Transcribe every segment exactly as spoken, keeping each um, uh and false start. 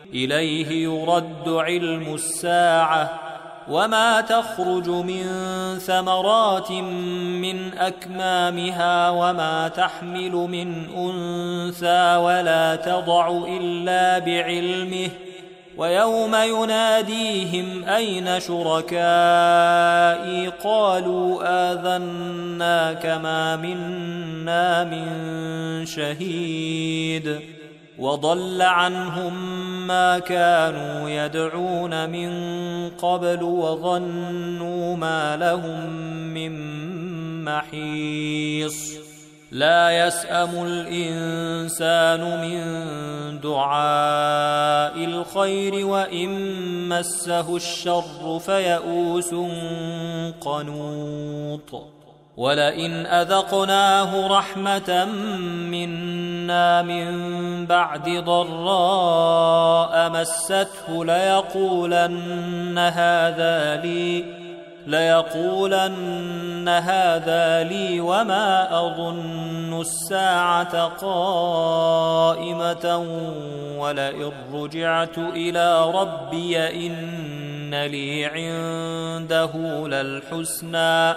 إليه يرد علم الساعة وما تخرج من ثمرات من أكمامها وما تحمل من أنثى ولا تضع إلا بعلمه ويوم يناديهم أين شركائي قالوا آذناك ما منا من شهيد وضل عنهم ما كانوا يدعون من قبل وظنوا ما لهم من محيص لا يسأم الإنسان من دعاء الخير وإن مسه الشر فيئوس قنوط ولئن أذقناه رحمة منا من بعد ضراء مسته ليقولن هذا لي ليقولن هذا لي وما أظن الساعة قائمة ولئن رجعت إلى ربي إن لي عنده للحسنى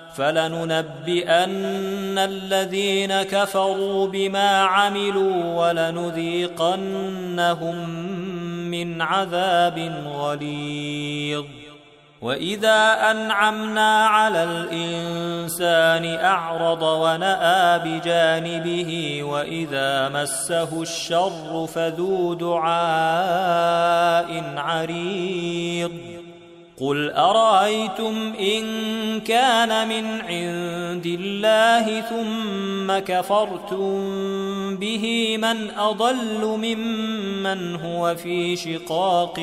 فلننبئن الذين كفروا بما عملوا ولنذيقنهم من عذاب غليظ وإذا أنعمنا على الإنسان أعرض ونأى بجانبه وإذا مسه الشر فذو دعاء عريض قل أرأيتم إن كان من عند الله ثم كفرتم به من أضل ممن هو في شقاق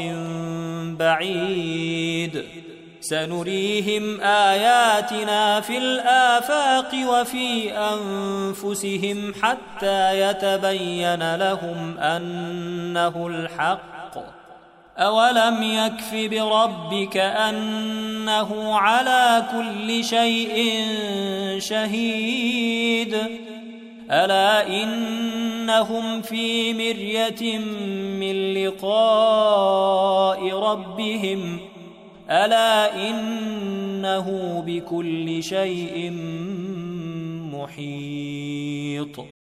بعيد سنريهم آياتنا في الآفاق وفي أنفسهم حتى يتبين لهم أنه الحق أولم يكف بربك أنه على كل شيء شهيد ألا إنهم في مرية من لقاء ربهم ألا إنه بكل شيء محيط